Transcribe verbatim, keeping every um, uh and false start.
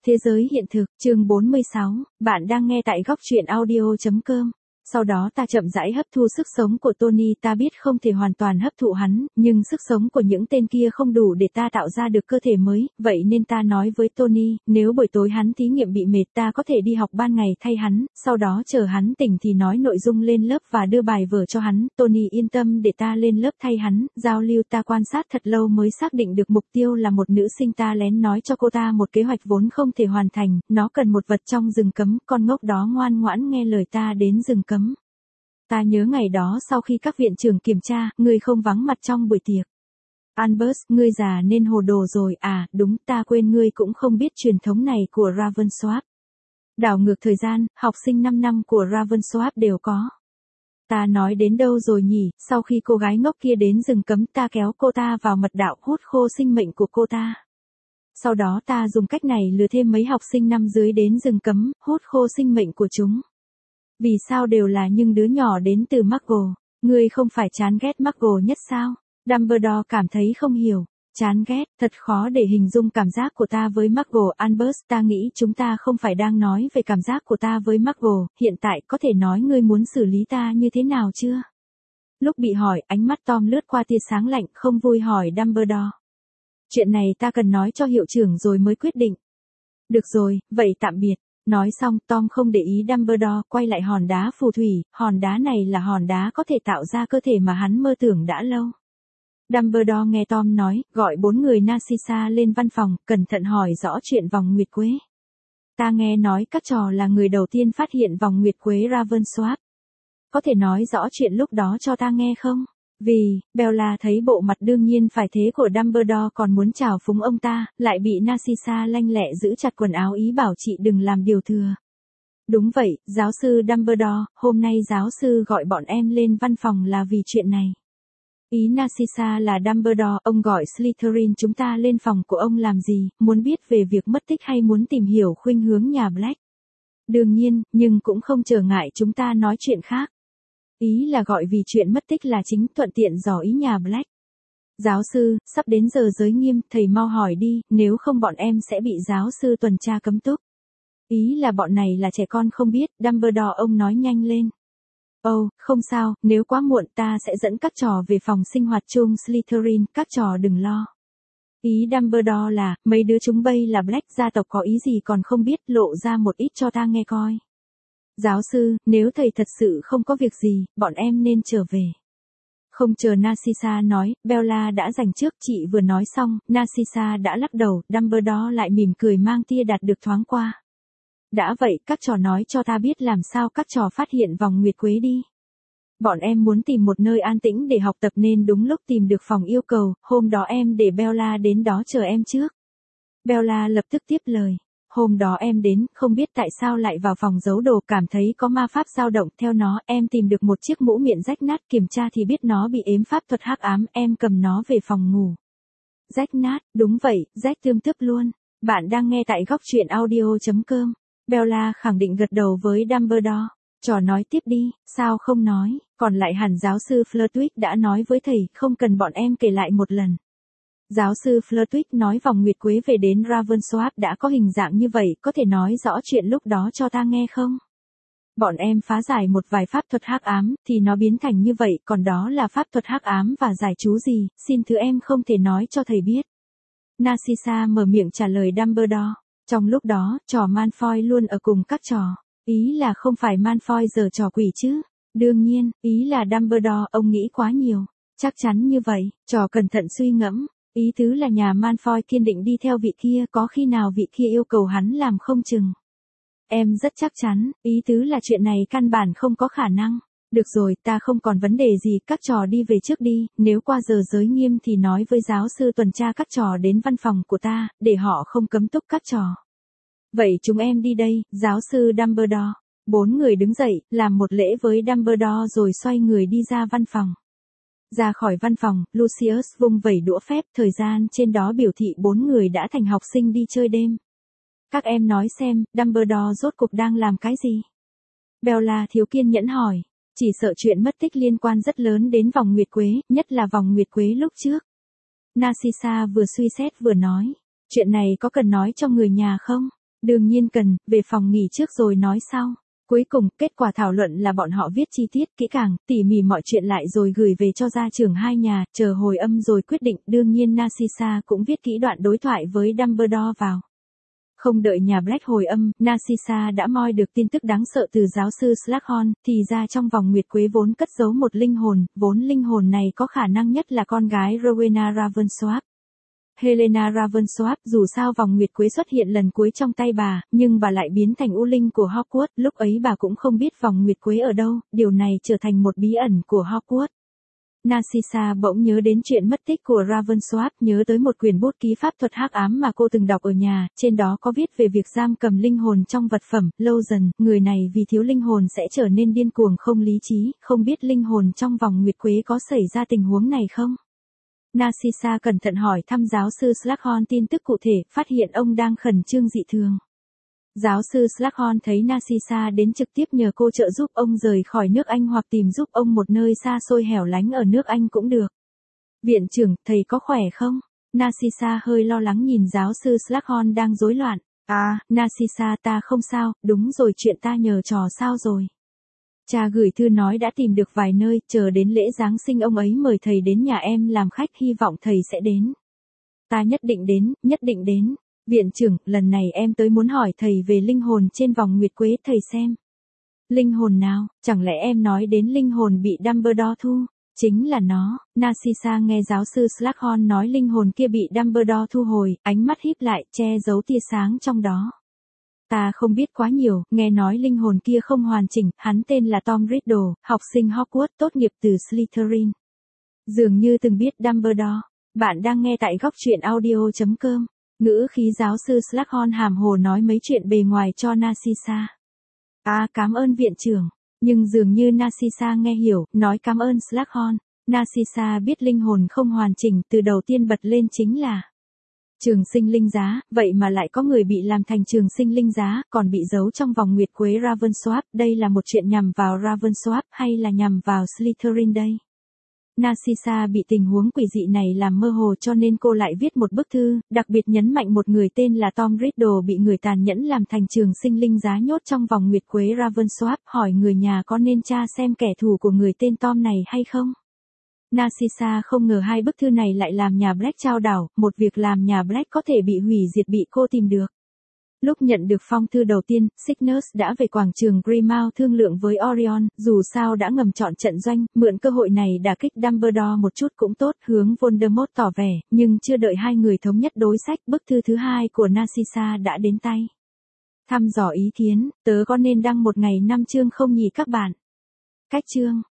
Thế giới hiện thực, chương bốn mươi sáu, bạn đang nghe tại góc truyện audio chấm com. Sau đó ta chậm rãi hấp thu sức sống của Tony, ta biết không thể hoàn toàn hấp thụ hắn, nhưng sức sống của những tên kia không đủ để ta tạo ra được cơ thể mới, vậy nên ta nói với Tony, nếu buổi tối hắn thí nghiệm bị mệt ta có thể đi học ban ngày thay hắn, sau đó chờ hắn tỉnh thì nói nội dung lên lớp và đưa bài vở cho hắn. Tony yên tâm để ta lên lớp thay hắn, giao lưu. Ta quan sát thật lâu mới xác định được mục tiêu là một nữ sinh. Ta lén nói cho cô ta một kế hoạch vốn không thể hoàn thành, nó cần một vật trong rừng cấm, con ngốc đó ngoan ngoãn nghe lời ta đến rừng cấm. Ta nhớ ngày đó sau khi các viện trưởng kiểm tra, ngươi không vắng mặt trong buổi tiệc. Albus, ngươi già nên hồ đồ rồi. À, đúng, ta quên ngươi cũng không biết truyền thống này của Ravensworth. Đảo ngược thời gian, học sinh năm năm của Ravensworth đều có. Ta nói đến đâu rồi nhỉ? Sau khi cô gái ngốc kia đến rừng cấm, ta kéo cô ta vào mật đạo hút khô sinh mệnh của cô ta. Sau đó ta dùng cách này lừa thêm mấy học sinh năm dưới đến rừng cấm, hút khô sinh mệnh của chúng. Vì sao đều là những đứa nhỏ đến từ Muggle? Ngươi không phải chán ghét Muggle nhất sao? Dumbledore cảm thấy không hiểu. Chán ghét, thật khó để hình dung cảm giác của ta với Muggle. Albus, ta nghĩ chúng ta không phải đang nói về cảm giác của ta với Muggle, hiện tại có thể nói ngươi muốn xử lý ta như thế nào chưa? Lúc bị hỏi, ánh mắt Tom lướt qua tia sáng lạnh, không vui hỏi Dumbledore. Chuyện này ta cần nói cho hiệu trưởng rồi mới quyết định. Được rồi, vậy tạm biệt. Nói xong, Tom không để ý Dumbledore, quay lại hòn đá phù thủy. Hòn đá này là hòn đá có thể tạo ra cơ thể mà hắn mơ tưởng đã lâu. Dumbledore nghe Tom nói, gọi bốn người Narcissa lên văn phòng, cẩn thận hỏi rõ chuyện vòng nguyệt quế. Ta nghe nói các trò là người đầu tiên phát hiện vòng nguyệt quế Ravensworth. Có thể nói rõ chuyện lúc đó cho ta nghe không? Vì, Bella thấy bộ mặt đương nhiên phải thế của Dumbledore còn muốn trào phúng ông ta, lại bị Narcissa lanh lẹ giữ chặt quần áo ý bảo chị đừng làm điều thừa. Đúng vậy, giáo sư Dumbledore, hôm nay giáo sư gọi bọn em lên văn phòng là vì chuyện này. Ý Narcissa là Dumbledore, ông gọi Slytherin chúng ta lên phòng của ông làm gì, muốn biết về việc mất tích hay muốn tìm hiểu khuynh hướng nhà Black? Đương nhiên, nhưng cũng không trở ngại chúng ta nói chuyện khác. Ý là gọi vì chuyện mất tích là chính, thuận tiện dò ý nhà Black. Giáo sư, sắp đến giờ giới nghiêm, thầy mau hỏi đi, nếu không bọn em sẽ bị giáo sư tuần tra cấm túc. Ý là bọn này là trẻ con không biết, Dumbledore ông nói nhanh lên. Ồ, oh, không sao, nếu quá muộn ta sẽ dẫn các trò về phòng sinh hoạt chung Slytherin, các trò đừng lo. Ý Dumbledore là, mấy đứa chúng bay là Black, gia tộc có ý gì còn không biết, lộ ra một ít cho ta nghe coi. Giáo sư, nếu thầy thật sự không có việc gì, bọn em nên trở về. Không chờ Narcissa nói, Bella đã giành trước, chị vừa nói xong, Narcissa đã lắc đầu, Dumbledore lại mỉm cười mang tia đạt được thoáng qua. Đã vậy, các trò nói cho ta biết làm sao các trò phát hiện vòng nguyệt quế đi. Bọn em muốn tìm một nơi an tĩnh để học tập nên đúng lúc tìm được phòng yêu cầu, hôm đó em để Bella đến đó chờ em trước. Bella lập tức tiếp lời. Hôm đó em đến, không biết tại sao lại vào phòng giấu đồ, cảm thấy có ma pháp dao động, theo nó, em tìm được một chiếc mũ miệng rách nát, kiểm tra thì biết nó bị ếm pháp thuật hắc ám, em cầm nó về phòng ngủ. Rách nát, đúng vậy, rách tươm tướp luôn. Bạn đang nghe tại góc truyện audio chấm com. Bella khẳng định gật đầu với Dumbledore. Trò nói tiếp đi, sao không nói, còn lại hẳn giáo sư Flitwick đã nói với thầy, không cần bọn em kể lại một lần. Giáo sư Flitwick nói vòng nguyệt quế về đến Ravensworth đã có hình dạng như vậy, có thể nói rõ chuyện lúc đó cho ta nghe không? Bọn em phá giải một vài pháp thuật hắc ám, thì nó biến thành như vậy, còn đó là pháp thuật hắc ám và giải chú gì, xin thứ em không thể nói cho thầy biết. Narcissa mở miệng trả lời Dumbledore. Trong lúc đó, trò Malfoy luôn ở cùng các trò. Ý là không phải Malfoy giở trò quỷ chứ? Đương nhiên, ý là Dumbledore, ông nghĩ quá nhiều. Chắc chắn như vậy, trò cẩn thận suy ngẫm. Ý tứ là nhà Malfoy kiên định đi theo vị kia, có khi nào vị kia yêu cầu hắn làm không chừng. Em rất chắc chắn, ý tứ là chuyện này căn bản không có khả năng. Được rồi, ta không còn vấn đề gì, các trò đi về trước đi, nếu qua giờ giới nghiêm thì nói với giáo sư tuần tra các trò đến văn phòng của ta, để họ không cấm túc các trò. Vậy chúng em đi đây, giáo sư Dumbledore. Bốn người đứng dậy, làm một lễ với Dumbledore rồi xoay người đi ra văn phòng. Ra khỏi văn phòng, Lucius vung vẩy đũa phép, thời gian trên đó biểu thị bốn người đã thành học sinh đi chơi đêm. Các em nói xem, Dumbledore rốt cục đang làm cái gì? Bella thiếu kiên nhẫn hỏi, chỉ sợ chuyện mất tích liên quan rất lớn đến vòng nguyệt quế, nhất là vòng nguyệt quế lúc trước. Narcissa vừa suy xét vừa nói, chuyện này có cần nói cho người nhà không? Đương nhiên cần, về phòng nghỉ trước rồi nói sau. Cuối cùng, kết quả thảo luận là bọn họ viết chi tiết, kỹ càng, tỉ mỉ mọi chuyện lại rồi gửi về cho gia trưởng hai nhà, chờ hồi âm rồi quyết định. Đương nhiên Narcissa cũng viết kỹ đoạn đối thoại với Dumbledore vào. Không đợi nhà Black hồi âm, Narcissa đã moi được tin tức đáng sợ từ giáo sư Slughorn, thì ra trong vòng nguyệt quế vốn cất giấu một linh hồn, vốn linh hồn này có khả năng nhất là con gái Rowena Ravensworth. Helena Ravensworth, dù sao vòng nguyệt quế xuất hiện lần cuối trong tay bà, nhưng bà lại biến thành U Linh của Hogwarts, lúc ấy bà cũng không biết vòng nguyệt quế ở đâu, điều này trở thành một bí ẩn của Hogwarts. Narcissa bỗng nhớ đến chuyện mất tích của Ravensworth, nhớ tới một quyển bút ký pháp thuật hắc ám mà cô từng đọc ở nhà, trên đó có viết về việc giam cầm linh hồn trong vật phẩm, lâu dần, người này vì thiếu linh hồn sẽ trở nên điên cuồng không lý trí, không biết linh hồn trong vòng nguyệt quế có xảy ra tình huống này không? Narcissa cẩn thận hỏi thăm giáo sư Slughorn tin tức cụ thể, phát hiện ông đang khẩn trương dị thường. Giáo sư Slughorn thấy Narcissa đến trực tiếp nhờ cô trợ giúp ông rời khỏi nước Anh hoặc tìm giúp ông một nơi xa xôi hẻo lánh ở nước Anh cũng được. Viện trưởng, thầy có khỏe không? Narcissa hơi lo lắng nhìn giáo sư Slughorn đang rối loạn. À, Narcissa ta không sao, đúng rồi chuyện ta nhờ trò sao rồi. Cha gửi thư nói đã tìm được vài nơi, chờ đến lễ Giáng sinh ông ấy mời thầy đến nhà em làm khách, hy vọng thầy sẽ đến. Ta nhất định đến, nhất định đến. Viện trưởng, lần này em tới muốn hỏi thầy về linh hồn trên vòng nguyệt quế, thầy xem. Linh hồn nào, chẳng lẽ em nói đến linh hồn bị Dumbledore thu? Chính là nó. Narcissa nghe giáo sư Slughorn nói linh hồn kia bị Dumbledore thu hồi, ánh mắt híp lại, che giấu tia sáng trong đó. Ta không biết quá nhiều, nghe nói linh hồn kia không hoàn chỉnh, hắn tên là Tom Riddle, học sinh Hogwarts, tốt nghiệp từ Slytherin. Dường như từng biết Dumbledore. Bạn đang nghe tại góc truyện audio chấm com. Ngữ khí giáo sư Slughorn hàm hồ nói mấy chuyện bề ngoài cho Narcissa. À, cảm ơn viện trưởng. Nhưng dường như Narcissa nghe hiểu, nói cảm ơn Slughorn. Narcissa biết linh hồn không hoàn chỉnh, từ đầu tiên bật lên chính là trường sinh linh giá, vậy mà lại có người bị làm thành trường sinh linh giá, còn bị giấu trong vòng nguyệt quế Ravensworth, đây là một chuyện nhằm vào Ravensworth hay là nhằm vào Slytherin đây? Narcissa bị tình huống quỷ dị này làm mơ hồ cho nên cô lại viết một bức thư, đặc biệt nhấn mạnh một người tên là Tom Riddle bị người tàn nhẫn làm thành trường sinh linh giá nhốt trong vòng nguyệt quế Ravensworth, hỏi người nhà có nên tra xem kẻ thù của người tên Tom này hay không? Narcissa không ngờ hai bức thư này lại làm nhà Black chao đảo, một việc làm nhà Black có thể bị hủy diệt bị cô tìm được. Lúc nhận được phong thư đầu tiên, Cygnus đã về quảng trường Grimmauld thương lượng với Orion, dù sao đã ngầm chọn trận doanh, mượn cơ hội này đả kích Dumbledore một chút cũng tốt, hướng Voldemort tỏ vẻ, nhưng chưa đợi hai người thống nhất đối sách, bức thư thứ hai của Narcissa đã đến tay. Thăm dò ý kiến, tớ có nên đăng một ngày năm chương không nhỉ các bạn? Cách chương